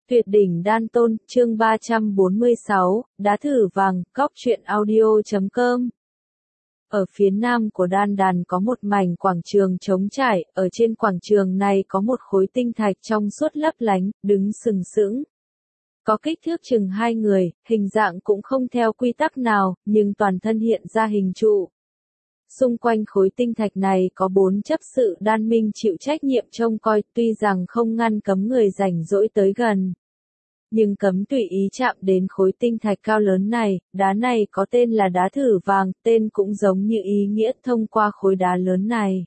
Tuyệt đỉnh đan tôn, chương 346, đá thử vàng, góc truyện audio.com. Ở phía nam của đan đàn có một mảnh quảng trường trống trải, ở trên quảng trường này có một khối tinh thạch trong suốt lấp lánh, đứng sừng sững. Có kích thước chừng 2 người, hình dạng cũng không theo quy tắc nào, nhưng toàn thân hiện ra hình trụ. Xung quanh khối tinh thạch này có 4 chấp sự đan minh chịu trách nhiệm trông coi, tuy rằng không ngăn cấm người rảnh rỗi tới gần, nhưng cấm tùy ý chạm đến khối tinh thạch cao lớn này. Đá này có tên là đá thử vàng, tên cũng giống như ý nghĩa thông qua khối đá lớn này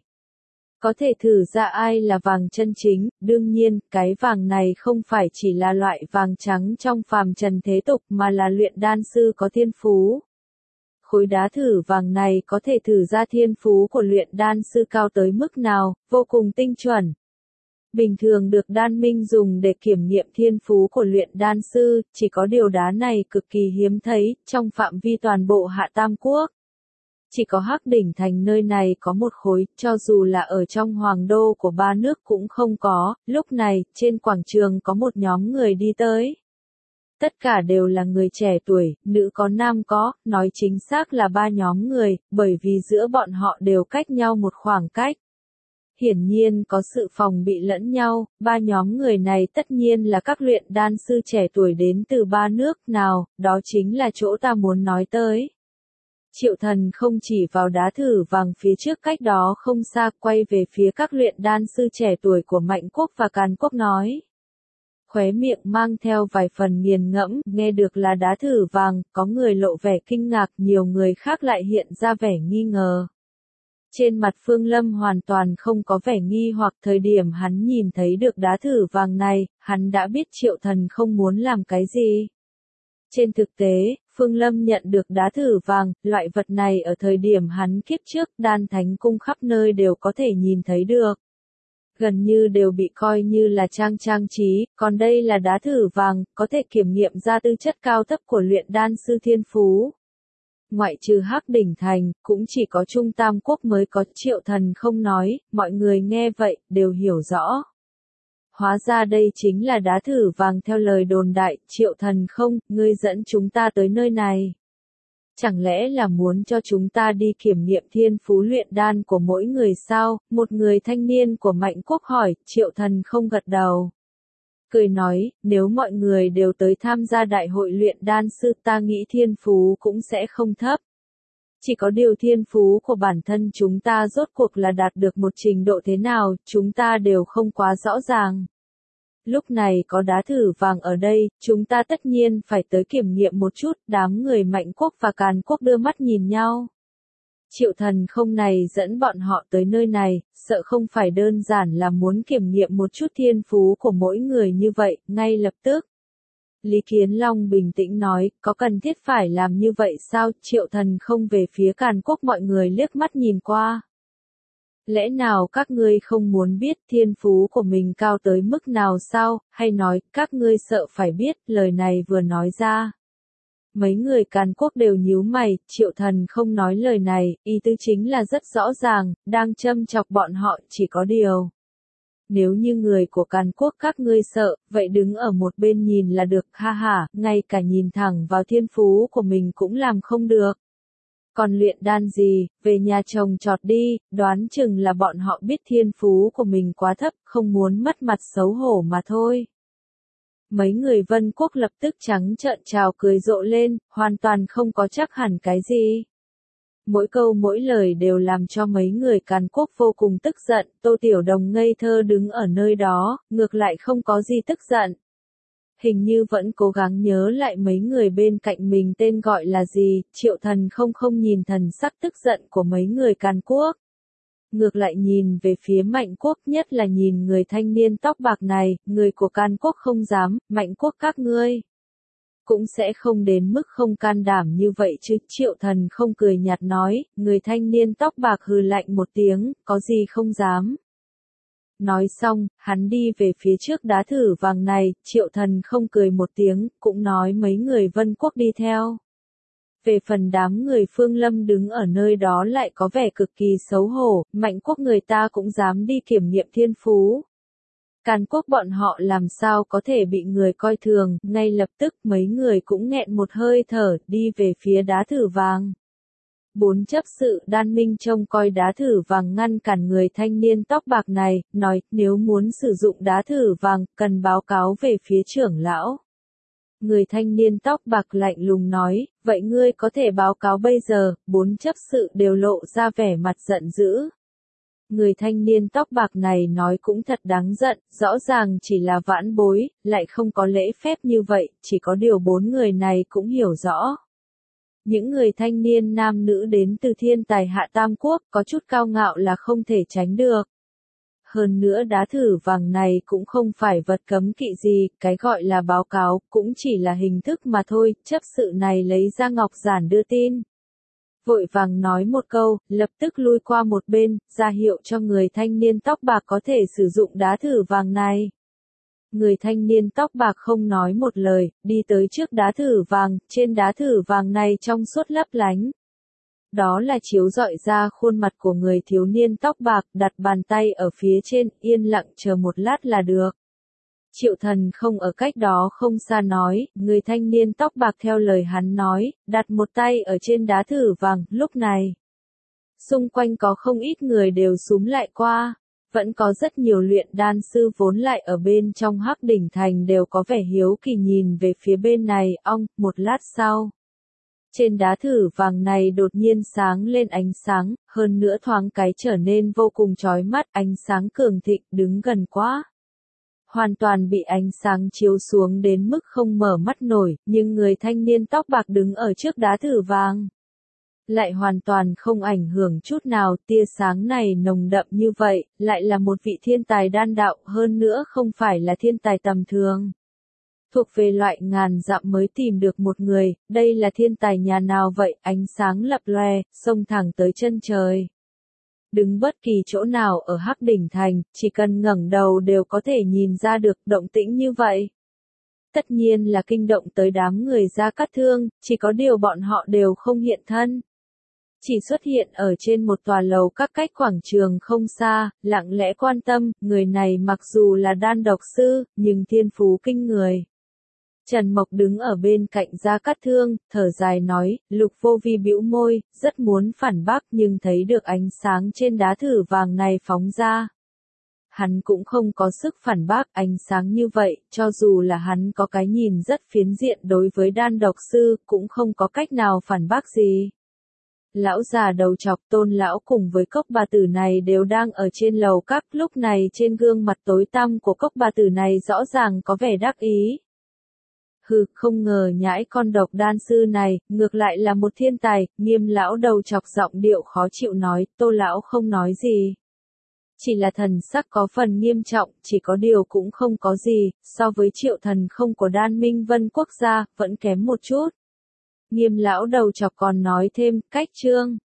có thể thử ra ai là vàng chân chính. Đương nhiên, cái vàng này không phải chỉ là loại vàng trắng trong phàm trần thế tục mà là luyện đan sư có thiên phú. Khối đá thử vàng này có thể thử ra thiên phú của luyện đan sư cao tới mức nào, vô cùng tinh chuẩn. Bình thường được đan minh dùng để kiểm nghiệm thiên phú của luyện đan sư, chỉ có điều đá này cực kỳ hiếm thấy, trong phạm vi toàn bộ Hạ Tam Quốc. Chỉ có Hắc Đỉnh Thành nơi này có một khối, cho dù là ở trong hoàng đô của 3 nước cũng không có. Lúc này, trên quảng trường có một nhóm người đi tới. Tất cả đều là người trẻ tuổi, nữ có nam có, nói chính xác là 3 nhóm người, bởi vì giữa bọn họ đều cách nhau một khoảng cách. Hiển nhiên có sự phòng bị lẫn nhau, 3 nhóm người này tất nhiên là các luyện đan sư trẻ tuổi đến từ 3 nước nào, đó chính là chỗ ta muốn nói tới. Triệu Thần không chỉ vào đá thử vàng phía trước cách đó không xa, quay về phía các luyện đan sư trẻ tuổi của Mạnh Quốc và Càn Quốc nói. Khóe miệng mang theo vài phần nghiền ngẫm, nghe được là đá thử vàng, có người lộ vẻ kinh ngạc, nhiều người khác lại hiện ra vẻ nghi ngờ. Trên mặt Phương Lâm hoàn toàn không có vẻ nghi hoặc. Thời điểm hắn nhìn thấy được đá thử vàng này, hắn đã biết Triệu Thần không muốn làm cái gì. Trên thực tế, Phương Lâm nhận được đá thử vàng, loại vật này ở thời điểm hắn kiếp trước đan thánh cung khắp nơi đều có thể nhìn thấy được. Gần như đều bị coi như là trang trí, còn đây là đá thử vàng, có thể kiểm nghiệm ra tư chất cao thấp của luyện đan sư thiên phú. Ngoại trừ Hắc Đỉnh Thành, cũng chỉ có Trung Tam Quốc mới có. Triệu Thần không nói, mọi người nghe vậy, đều hiểu rõ. Hóa ra đây chính là đá thử vàng theo lời đồn đại. Triệu Thần không, ngươi dẫn chúng ta tới nơi này. Chẳng lẽ là muốn cho chúng ta đi kiểm nghiệm thiên phú luyện đan của mỗi người sao? Một người thanh niên của Mạnh Quốc hỏi. Triệu Thần không gật đầu. Cười nói, nếu mọi người đều tới tham gia đại hội luyện đan sư, ta nghĩ thiên phú cũng sẽ không thấp. Chỉ có điều thiên phú của bản thân chúng ta rốt cuộc là đạt được một trình độ thế nào, chúng ta đều không quá rõ ràng. Lúc này có đá thử vàng ở đây, chúng ta tất nhiên phải tới kiểm nghiệm một chút. Đám người Mạnh Quốc và Càn Quốc đưa mắt nhìn nhau. Triệu Thần không này dẫn bọn họ tới nơi này, sợ không phải đơn giản là muốn kiểm nghiệm một chút thiên phú của mỗi người như vậy. Ngay lập tức, Lý Kiến Long bình tĩnh nói, có cần thiết phải làm như vậy sao? Triệu Thần không về phía Càn Quốc, mọi người liếc mắt nhìn qua. Lẽ nào các ngươi không muốn biết thiên phú của mình cao tới mức nào sao? Hay nói, các ngươi sợ phải biết? Lời này vừa nói ra, mấy người Càn Quốc đều nhíu mày. Triệu Thần không nói lời này, ý tứ chính là rất rõ ràng, đang châm chọc bọn họ. Chỉ có điều, nếu như người của Càn Quốc các ngươi sợ, vậy đứng ở một bên nhìn là được. Ha ha, ngay cả nhìn thẳng vào thiên phú của mình cũng làm không được. Còn luyện đan gì, về nhà trồng trọt đi. Đoán chừng là bọn họ biết thiên phú của mình quá thấp, không muốn mất mặt xấu hổ mà thôi. Mấy người Vân Quốc lập tức trắng trợn chào cười rộ lên, hoàn toàn không có chắc hẳn cái gì. Mỗi câu mỗi lời đều làm cho mấy người Càn Quốc vô cùng tức giận. Tô Tiểu Đồng ngây thơ đứng ở nơi đó, ngược lại không có gì tức giận. Hình như vẫn cố gắng nhớ lại mấy người bên cạnh mình tên gọi là gì. Triệu Thần không nhìn thần sắc tức giận của mấy người Càn Quốc. Ngược lại nhìn về phía Mạnh Quốc, nhất là nhìn người thanh niên tóc bạc này. Người của Càn Quốc không dám, Mạnh Quốc các ngươi cũng sẽ không đến mức không can đảm như vậy chứ. Triệu Thần không cười nhạt nói. Người thanh niên tóc bạc hừ lạnh một tiếng, có gì không dám. Nói xong, hắn đi về phía trước đá thử vàng này. Triệu Thần không cười một tiếng, cũng nói mấy người Vân Quốc đi theo. Về phần đám người Phương Lâm đứng ở nơi đó lại có vẻ cực kỳ xấu hổ. Mạnh Quốc người ta cũng dám đi kiểm nghiệm thiên phú. Càn Quốc bọn họ làm sao có thể bị người coi thường, ngay lập tức mấy người cũng nghẹn một hơi thở, đi về phía đá thử vàng. 4 chấp sự Đan Minh trông coi đá thử vàng ngăn cản người thanh niên tóc bạc này, nói, nếu muốn sử dụng đá thử vàng, cần báo cáo về phía trưởng lão. Người thanh niên tóc bạc lạnh lùng nói, vậy ngươi có thể báo cáo bây giờ, 4 chấp sự đều lộ ra vẻ mặt giận dữ. Người thanh niên tóc bạc này nói cũng thật đáng giận, rõ ràng chỉ là vãn bối, lại không có lễ phép như vậy, chỉ có điều 4 người này cũng hiểu rõ. Những người thanh niên nam nữ đến từ thiên tài hạ tam quốc, có chút cao ngạo là không thể tránh được. Hơn nữa đá thử vàng này cũng không phải vật cấm kỵ gì, cái gọi là báo cáo, cũng chỉ là hình thức mà thôi, chấp sự này lấy ra ngọc giản đưa tin. Vội vàng nói một câu, lập tức lui qua một bên, ra hiệu cho người thanh niên tóc bạc có thể sử dụng đá thử vàng này. Người thanh niên tóc bạc không nói một lời, đi tới trước đá thử vàng, trên đá thử vàng này trong suốt lấp lánh. Đó là chiếu rọi ra khuôn mặt của người thiếu niên tóc bạc, đặt bàn tay ở phía trên, yên lặng chờ một lát là được. Triệu Thần không ở cách đó không xa nói, người thanh niên tóc bạc theo lời hắn nói, đặt một tay ở trên đá thử vàng, lúc này. Xung quanh có không ít người đều xúm lại qua, vẫn có rất nhiều luyện đan sư vốn lại ở bên trong Hắc Đỉnh Thành đều có vẻ hiếu kỳ nhìn về phía bên này, một lát sau. Trên đá thử vàng này đột nhiên sáng lên ánh sáng, hơn nữa thoáng cái trở nên vô cùng chói mắt, ánh sáng cường thịnh, đứng gần quá. Hoàn toàn bị ánh sáng chiếu xuống đến mức không mở mắt nổi, nhưng người thanh niên tóc bạc đứng ở trước đá thử vàng lại hoàn toàn không ảnh hưởng chút nào, tia sáng này nồng đậm như vậy, lại là một vị thiên tài đan đạo, hơn nữa không phải là thiên tài tầm thường. Thuộc về loại ngàn dặm mới tìm được một người, đây là thiên tài nhà nào vậy, ánh sáng lập lòe, xông thẳng tới chân trời. Đứng bất kỳ chỗ nào ở Hắc Đỉnh Thành, chỉ cần ngẩng đầu đều có thể nhìn ra được động tĩnh như vậy. Tất nhiên là kinh động tới đám người Gia Cát Thương, chỉ có điều bọn họ đều không hiện thân. Chỉ xuất hiện ở trên một tòa lầu các cách quảng trường không xa, lặng lẽ quan tâm, người này mặc dù là đan độc sư, nhưng thiên phú kinh người. Trần Mộc đứng ở bên cạnh Gia Cát Thương, thở dài nói, Lục Vô Vi bĩu môi, rất muốn phản bác nhưng thấy được ánh sáng trên đá thử vàng này phóng ra. Hắn cũng không có sức phản bác ánh sáng như vậy, cho dù là hắn có cái nhìn rất phiến diện đối với đan độc sư, cũng không có cách nào phản bác gì. Lão già đầu chọc Tôn lão cùng với cốc bà tử này đều đang ở trên lầu các, lúc này trên gương mặt tối tăm của cốc bà tử này rõ ràng có vẻ đắc ý. Hừ, không ngờ nhãi con độc đan sư này, ngược lại là một thiên tài, Nghiêm lão đầu chọc giọng điệu khó chịu nói, Tô lão không nói gì. Chỉ là thần sắc có phần nghiêm trọng, chỉ có điều cũng không có gì, so với Triệu Thần không của Đan Minh Vân quốc gia, vẫn kém một chút. Nghiêm lão đầu chọc còn nói thêm, cách chương.